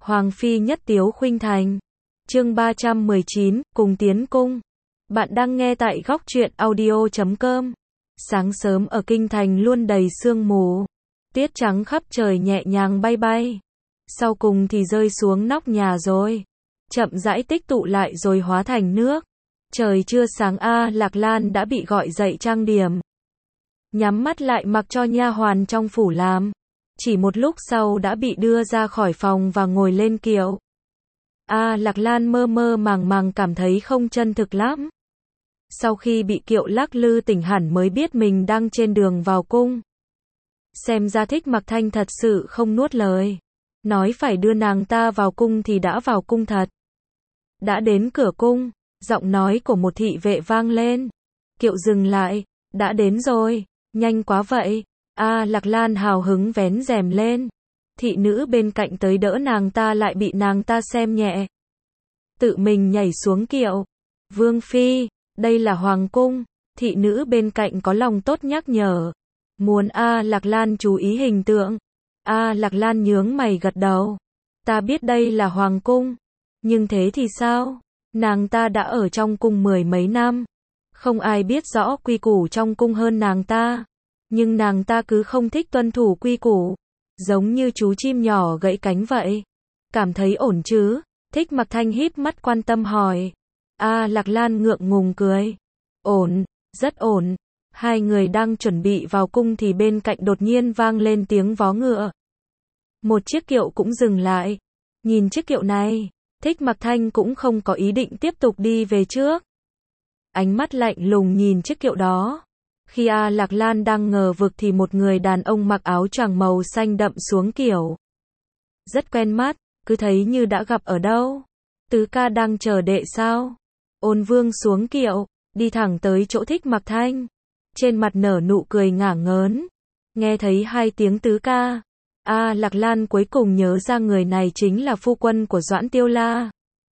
Hoàng phi nhất tiếu khuynh thành. Chương 319, cùng tiến cung. Bạn đang nghe tại góc truyện audio.com. Sáng sớm ở kinh thành luôn đầy sương mù. Tuyết trắng khắp trời nhẹ nhàng bay bay. Sau cùng thì rơi xuống nóc nhà rồi. Chậm rãi tích tụ lại rồi hóa thành nước. Trời chưa sáng Lạc Lan đã bị gọi dậy trang điểm. Nhắm mắt lại mặc cho nha hoàn trong phủ làm. Chỉ một lúc sau đã bị đưa ra khỏi phòng và ngồi lên kiệu. Lạc Lan mơ mơ màng màng cảm thấy không chân thực lắm. Sau khi bị kiệu lắc lư tỉnh hẳn mới biết mình đang trên đường vào cung. Xem ra Thích Mặc Thanh thật sự không nuốt lời. Nói phải đưa nàng ta vào cung thì đã vào cung thật. Đã đến cửa cung, giọng nói của một thị vệ vang lên. Kiệu dừng lại, đã đến rồi, nhanh quá vậy. Lạc Lan hào hứng vén rèm lên. Thị nữ bên cạnh tới đỡ nàng ta lại bị nàng ta xem nhẹ. Tự mình nhảy xuống kiệu. Vương phi, đây là hoàng cung. Thị nữ bên cạnh có lòng tốt nhắc nhở. Muốn Lạc Lan chú ý hình tượng. Lạc Lan nhướng mày gật đầu. Ta biết đây là hoàng cung. Nhưng thế thì sao? Nàng ta đã ở trong cung mười mấy năm. Không ai biết rõ quy củ trong cung hơn nàng ta. Nhưng nàng ta cứ không thích tuân thủ quy củ. Giống như chú chim nhỏ gãy cánh vậy. Cảm thấy ổn chứ? Thích Mặc Thanh híp mắt quan tâm hỏi. Lạc Lan ngượng ngùng cười. Ổn, rất ổn. Hai người đang chuẩn bị vào cung thì bên cạnh đột nhiên vang lên tiếng vó ngựa. Một chiếc kiệu cũng dừng lại. Nhìn chiếc kiệu này, Thích Mặc Thanh cũng không có ý định tiếp tục đi về trước. Ánh mắt lạnh lùng nhìn chiếc kiệu đó. Khi Lạc Lan đang ngờ vực thì một người đàn ông mặc áo choàng màu xanh đậm xuống kiệu. Rất quen mắt, cứ thấy như đã gặp ở đâu. Tứ ca đang chờ đệ sao? Ôn Vương xuống kiệu, đi thẳng tới chỗ Thích Mặc Thanh. Trên mặt nở nụ cười ngả ngớn. Nghe thấy hai tiếng tứ ca. Lạc Lan cuối cùng nhớ ra người này chính là phu quân của Doãn Tiêu La.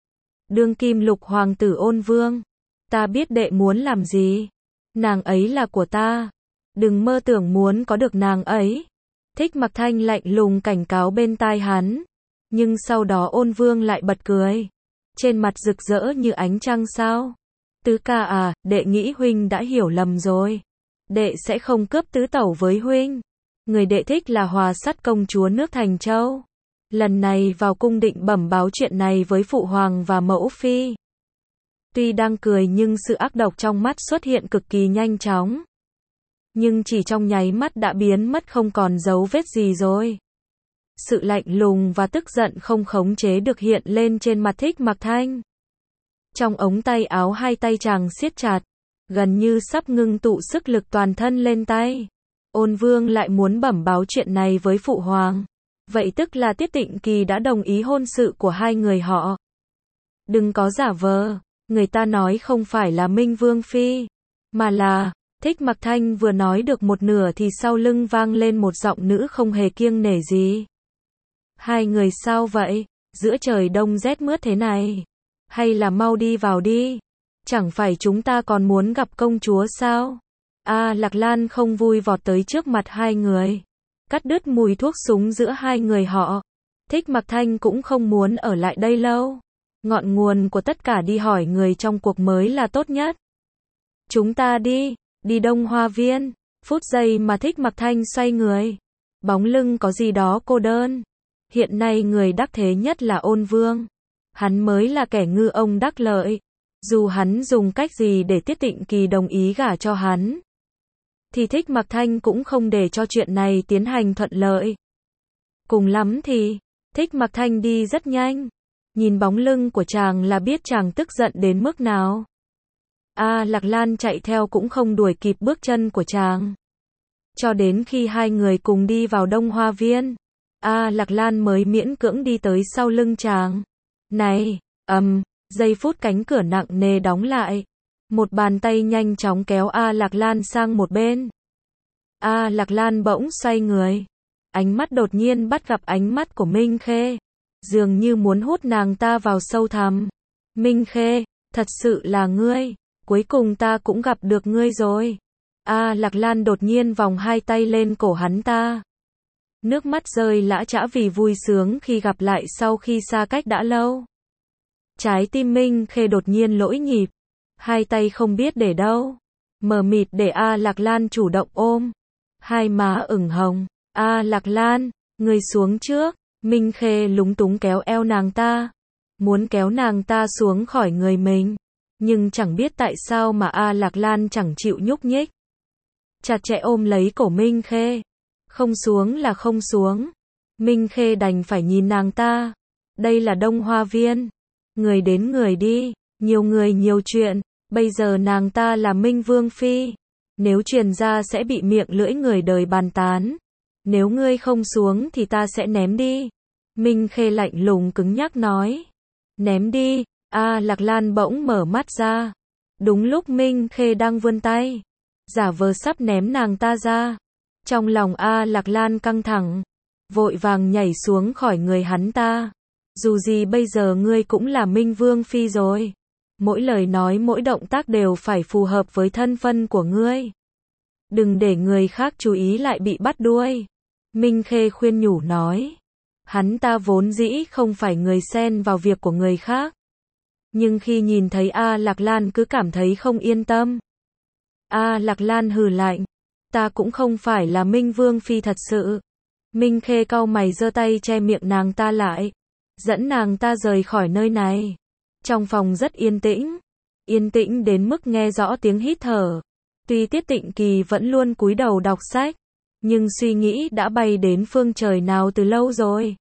Đương kim lục hoàng tử Ôn Vương. Ta biết đệ muốn làm gì. Nàng ấy là của ta. Đừng mơ tưởng muốn có được nàng ấy. Thích Mặc Thanh lạnh lùng cảnh cáo bên tai hắn. Nhưng sau đó Ôn Vương lại bật cười. Trên mặt rực rỡ như ánh trăng sao. Tứ ca đệ nghĩ huynh đã hiểu lầm rồi. Đệ sẽ không cướp tứ tẩu với huynh. Người đệ thích là Hòa Sắt công chúa nước Thành Châu. Lần này vào cung định bẩm báo chuyện này với phụ hoàng và mẫu phi. Tuy đang cười nhưng sự ác độc trong mắt xuất hiện cực kỳ nhanh chóng. Nhưng chỉ trong nháy mắt đã biến mất không còn dấu vết gì rồi. Sự lạnh lùng và tức giận không khống chế được hiện lên trên mặt Thích Mặc Thanh. Trong ống tay áo hai tay chàng siết chặt, gần như sắp ngưng tụ sức lực toàn thân lên tay. Ôn Vương lại muốn bẩm báo chuyện này với phụ hoàng. Vậy tức là Tiết Tịnh Kỳ đã đồng ý hôn sự của hai người họ. Đừng có giả vờ. Người ta nói không phải là Minh Vương Phi, mà là. Thích Mặc Thanh vừa nói được một nửa thì sau lưng vang lên một giọng nữ không hề kiêng nể gì. Hai người sao vậy? Giữa trời đông rét mướt thế này. Hay là mau đi vào đi. Chẳng phải chúng ta còn muốn gặp công chúa sao? Lạc Lan không vui vọt tới trước mặt hai người. Cắt đứt mùi thuốc súng giữa hai người họ. Thích Mặc Thanh cũng không muốn ở lại đây lâu. Ngọn nguồn của tất cả đi hỏi người trong cuộc mới là tốt nhất. Chúng ta đi Đông Hoa Viên. Phút giây mà Thích Mặc Thanh xoay người. Bóng lưng có gì đó cô đơn. Hiện nay người đắc thế nhất là Ôn Vương. Hắn mới là kẻ ngư ông đắc lợi. Dù hắn dùng cách gì để Tiết Tịnh Kỳ đồng ý gả cho hắn, thì Thích Mặc Thanh cũng không để cho chuyện này tiến hành thuận lợi. Cùng lắm thì, Thích Mặc Thanh đi rất nhanh. Nhìn bóng lưng của chàng là biết chàng tức giận đến mức nào. Lạc Lan chạy theo cũng không đuổi kịp bước chân của chàng. Cho đến khi hai người cùng đi vào Đông Hoa Viên, Lạc Lan mới miễn cưỡng đi tới sau lưng chàng. Này, giây phút cánh cửa nặng nề đóng lại. Một bàn tay nhanh chóng kéo Lạc Lan sang một bên. Lạc Lan bỗng xoay người. Ánh mắt đột nhiên bắt gặp ánh mắt của Minh Khê. Dường như muốn hút nàng ta vào sâu thẳm. Minh Khê, thật sự là ngươi. Cuối cùng ta cũng gặp được ngươi rồi. Lạc Lan đột nhiên vòng hai tay lên cổ hắn ta. Nước mắt rơi lã chã vì vui sướng khi gặp lại sau khi xa cách đã lâu. Trái tim Minh Khê đột nhiên lỗi nhịp, hai tay không biết để đâu, mờ mịt để A Lạc Lan chủ động ôm, hai má ửng hồng. A Lạc Lan, người xuống trước. Minh Khê lúng túng kéo eo nàng ta, muốn kéo nàng ta xuống khỏi người mình, nhưng chẳng biết tại sao mà A Lạc Lan chẳng chịu nhúc nhích. Chặt chẽ ôm lấy cổ Minh Khê, không xuống là không xuống. Minh Khê đành phải nhìn nàng ta. Đây là Đông Hoa Viên, người đến người đi, nhiều người nhiều chuyện, bây giờ nàng ta là Minh Vương Phi, nếu truyền ra sẽ bị miệng lưỡi người đời bàn tán. Nếu ngươi không xuống thì ta sẽ ném đi. Minh Khê lạnh lùng cứng nhắc nói. Ném đi. A Lạc Lan bỗng mở mắt ra. Đúng lúc Minh Khê đang vươn tay, giả vờ sắp ném nàng ta ra. Trong lòng A Lạc Lan căng thẳng, vội vàng nhảy xuống khỏi người hắn ta. Dù gì bây giờ ngươi cũng là Minh Vương Phi rồi. Mỗi lời nói mỗi động tác đều phải phù hợp với thân phận của ngươi. Đừng để người khác chú ý lại bị bắt đuôi. Minh Khê khuyên nhủ nói. Hắn ta vốn dĩ không phải người xen vào việc của người khác. Nhưng khi nhìn thấy A Lạc Lan cứ cảm thấy không yên tâm. A Lạc Lan hừ lạnh. Ta cũng không phải là Minh Vương Phi thật sự. Minh Khê cau mày giơ tay che miệng nàng ta lại, dẫn nàng ta rời khỏi nơi này. Trong phòng rất yên tĩnh đến mức nghe rõ tiếng hít thở. Tuy Tiết Tịnh Kỳ vẫn luôn cúi đầu đọc sách, nhưng suy nghĩ đã bay đến phương trời nào từ lâu rồi.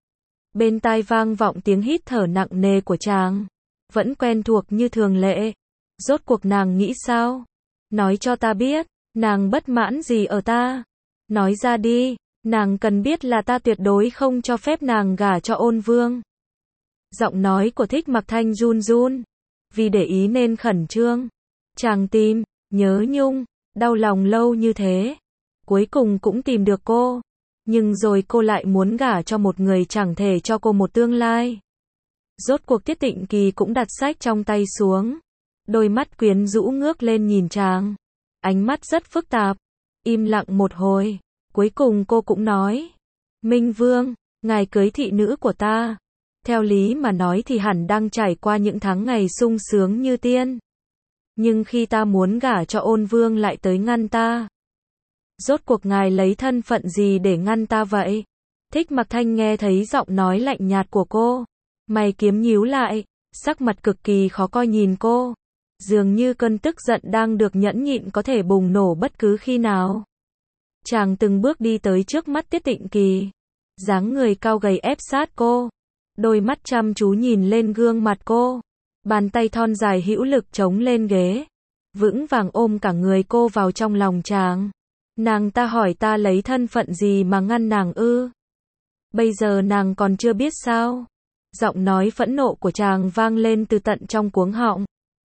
Bên tai vang vọng tiếng hít thở nặng nề của chàng, vẫn quen thuộc như thường lệ. Rốt cuộc nàng nghĩ sao? Nói cho ta biết, nàng bất mãn gì ở ta? Nói ra đi, nàng cần biết là ta tuyệt đối không cho phép nàng gả cho Ôn Vương. Giọng nói của Thích Mặc Thanh run run, vì để ý nên khẩn trương. Chàng tìm, nhớ nhung, đau lòng lâu như thế, cuối cùng cũng tìm được cô. Nhưng rồi cô lại muốn gả cho một người chẳng thể cho cô một tương lai. Rốt cuộc Tiết Tịnh Kỳ cũng đặt sách trong tay xuống, đôi mắt quyến rũ ngước lên nhìn chàng, ánh mắt rất phức tạp. Im lặng một hồi, cuối cùng cô cũng nói. Minh Vương, ngài cưới thị nữ của ta. Theo lý mà nói thì hẳn đang trải qua những tháng ngày sung sướng như tiên. Nhưng khi ta muốn gả cho Ôn Vương lại tới ngăn ta. Rốt cuộc ngài lấy thân phận gì để ngăn ta vậy? Thích Mặc Thanh nghe thấy giọng nói lạnh nhạt của cô, mày kiếm nhíu lại, sắc mặt cực kỳ khó coi nhìn cô. Dường như cơn tức giận đang được nhẫn nhịn có thể bùng nổ bất cứ khi nào. Chàng từng bước đi tới trước mắt Tiết Tịnh Kỳ, dáng người cao gầy ép sát cô, đôi mắt chăm chú nhìn lên gương mặt cô, bàn tay thon dài hữu lực chống lên ghế, vững vàng ôm cả người cô vào trong lòng chàng. Nàng ta hỏi ta lấy thân phận gì mà ngăn nàng ư? Bây giờ nàng còn chưa biết sao? Giọng nói phẫn nộ của chàng vang lên từ tận trong cuống họng.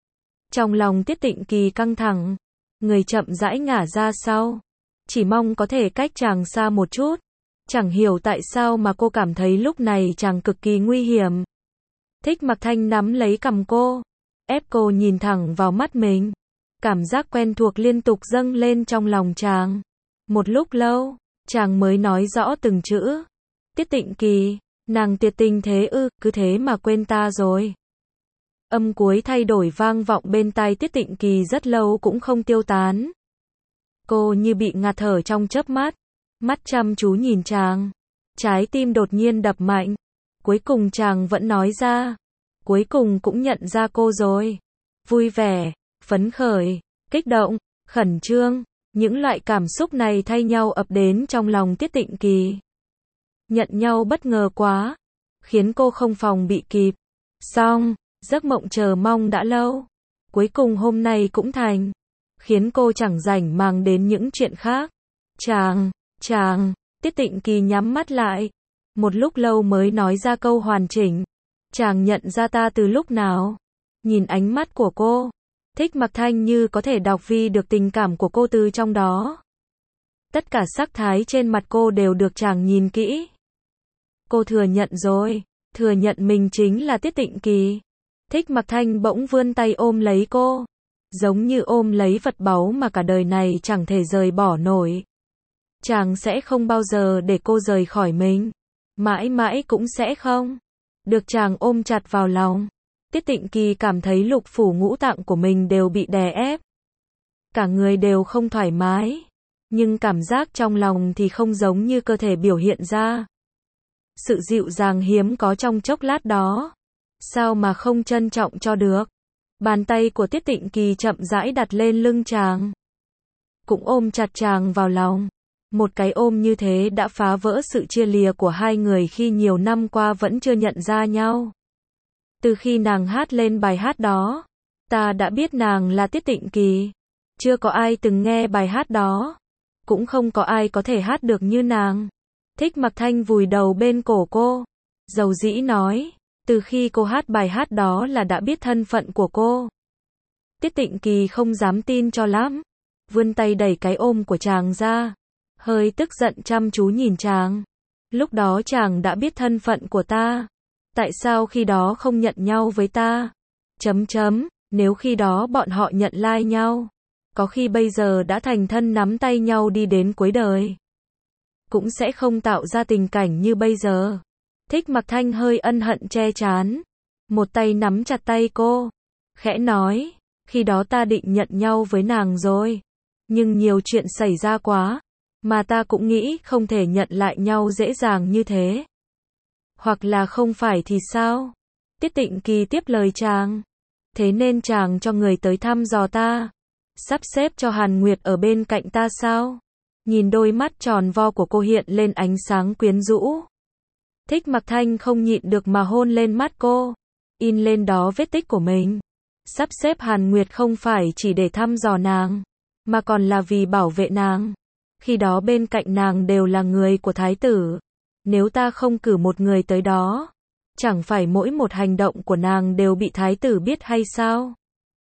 Trong lòng Tiết Tịnh Kỳ căng thẳng, người chậm rãi ngả ra sau, chỉ mong có thể cách chàng xa một chút. Chẳng hiểu tại sao mà cô cảm thấy lúc này chàng cực kỳ nguy hiểm. Thích Mặc Thanh nắm lấy cằm cô, ép cô nhìn thẳng vào mắt mình. Cảm giác quen thuộc liên tục dâng lên trong lòng chàng. Một lúc lâu, chàng mới nói rõ từng chữ. Tiết Tịnh Kỳ, nàng tuyệt tình thế ư, cứ thế mà quên ta rồi. Âm cuối thay đổi vang vọng bên tai Tiết Tịnh Kỳ rất lâu cũng không tiêu tán. Cô như bị ngạt thở trong chớp mắt, mắt chăm chú nhìn chàng. Trái tim đột nhiên đập mạnh. Cuối cùng chàng vẫn nói ra. Cuối cùng cũng nhận ra cô rồi. Vui vẻ, phấn khởi, kích động, khẩn trương, những loại cảm xúc này thay nhau ập đến trong lòng Tiết Tịnh Kỳ. Nhận nhau bất ngờ quá, khiến cô không phòng bị kịp. Xong, giấc mộng chờ mong đã lâu, cuối cùng hôm nay cũng thành, khiến cô chẳng rảnh màng đến những chuyện khác. Chàng, Tiết Tịnh Kỳ nhắm mắt lại, một lúc lâu mới nói ra câu hoàn chỉnh. Chàng nhận ra ta từ lúc nào? Nhìn ánh mắt của cô, Thích Mặc Thanh như có thể đọc vi được tình cảm của cô từ trong đó. Tất cả sắc thái trên mặt cô đều được chàng nhìn kỹ. Cô thừa nhận rồi, thừa nhận mình chính là Tiết Tịnh Kỳ. Thích Mặc Thanh bỗng vươn tay ôm lấy cô, giống như ôm lấy vật báu mà cả đời này chẳng thể rời bỏ nổi. chàng sẽ không bao giờ để cô rời khỏi mình. Mãi mãi cũng sẽ không. Được chàng ôm chặt vào lòng. Tiết Tịnh Kỳ cảm thấy lục phủ ngũ tạng của mình đều bị đè ép. Cả người đều không thoải mái. Nhưng cảm giác trong lòng thì không giống như cơ thể biểu hiện ra. Sự dịu dàng hiếm có trong chốc lát đó. Sao mà không trân trọng cho được. Bàn tay của Tiết Tịnh Kỳ chậm rãi đặt lên lưng chàng. Cũng ôm chặt chàng vào lòng. Một cái ôm như thế đã phá vỡ sự chia lìa của hai người khi nhiều năm qua vẫn chưa nhận ra nhau. Từ khi nàng hát lên bài hát đó, ta đã biết nàng là Tiết Tịnh Kỳ. Chưa có ai từng nghe bài hát đó. Cũng không có ai có thể hát được như nàng. Thích Mặc Thanh vùi đầu bên cổ cô. Dầu dĩ nói, từ khi cô hát bài hát đó là đã biết thân phận của cô. Tiết Tịnh Kỳ không dám tin cho lắm. Vươn tay đẩy cái ôm của chàng ra. Hơi tức giận chăm chú nhìn chàng. Lúc đó chàng đã biết thân phận của ta. Tại sao khi đó không nhận nhau với ta? Nếu khi đó bọn họ nhận like nhau. Có khi bây giờ đã thành thân nắm tay nhau đi đến cuối đời. Cũng sẽ không tạo ra tình cảnh như bây giờ. Thích Mặc Thanh hơi ân hận che chán. Một tay nắm chặt tay cô. Khẽ nói, khi đó ta định nhận nhau với nàng rồi. Nhưng nhiều chuyện xảy ra quá. Mà ta cũng nghĩ không thể nhận lại nhau dễ dàng như thế. Hoặc là không phải thì sao? Tiết Tịnh Kỳ tiếp lời chàng. Thế nên chàng cho người tới thăm dò ta. Sắp xếp cho Hàn Nguyệt ở bên cạnh ta sao? Nhìn đôi mắt tròn vo của cô hiện lên ánh sáng quyến rũ. Thích Mặc Thanh không nhịn được mà hôn lên mắt cô. In lên đó vết tích của mình. Sắp xếp Hàn Nguyệt không phải chỉ để thăm dò nàng. Mà còn là vì bảo vệ nàng. Khi đó bên cạnh nàng đều là người của thái tử. Nếu ta không cử một người tới đó, chẳng phải mỗi một hành động của nàng đều bị thái tử biết hay sao?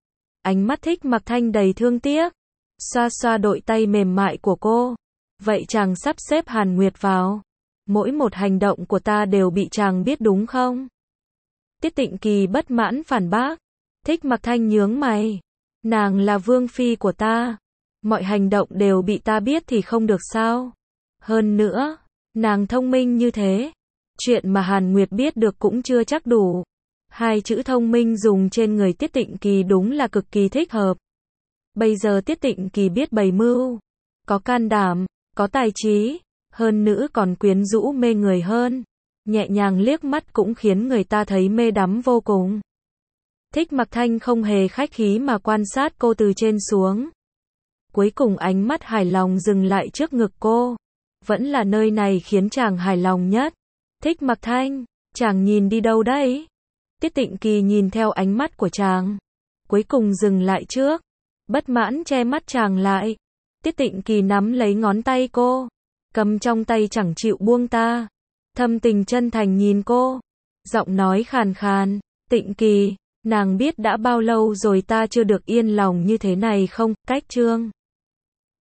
Ánh mắt Thích Mặc Thanh đầy thương tiếc. Xoa xoa đôi tay mềm mại của cô. Vậy chàng sắp xếp Hàn Nguyệt vào. Mỗi một hành động của ta đều bị chàng biết đúng không? Tiết Tịnh Kỳ bất mãn phản bác. Thích Mặc Thanh nhướng mày. Nàng là vương phi của ta. Mọi hành động đều bị ta biết thì không được sao? Hơn nữa, nàng thông minh như thế. Chuyện mà Hàn Nguyệt biết được cũng chưa chắc đủ. Hai chữ thông minh dùng trên người Tiết Tịnh Kỳ đúng là cực kỳ thích hợp. Bây giờ Tiết Tịnh Kỳ biết bày mưu. Có can đảm, có tài trí. Hơn nữa còn quyến rũ mê người hơn. Nhẹ nhàng liếc mắt cũng khiến người ta thấy mê đắm vô cùng. Thích Mặc Thanh không hề khách khí mà quan sát cô từ trên xuống. Cuối cùng ánh mắt hài lòng dừng lại trước ngực cô. Vẫn là nơi này khiến chàng hài lòng nhất. Thích Mặc Thanh, chàng nhìn đi đâu đấy? Tiết Tịnh Kỳ nhìn theo ánh mắt của chàng. Cuối cùng dừng lại trước. Bất mãn che mắt chàng lại. Tiết Tịnh Kỳ nắm lấy ngón tay cô. Cầm trong tay chẳng chịu buông ta. Thâm tình chân thành nhìn cô. Giọng nói khàn khàn. Tịnh Kỳ, nàng biết đã bao lâu rồi ta chưa được yên lòng như thế này không? Cách chương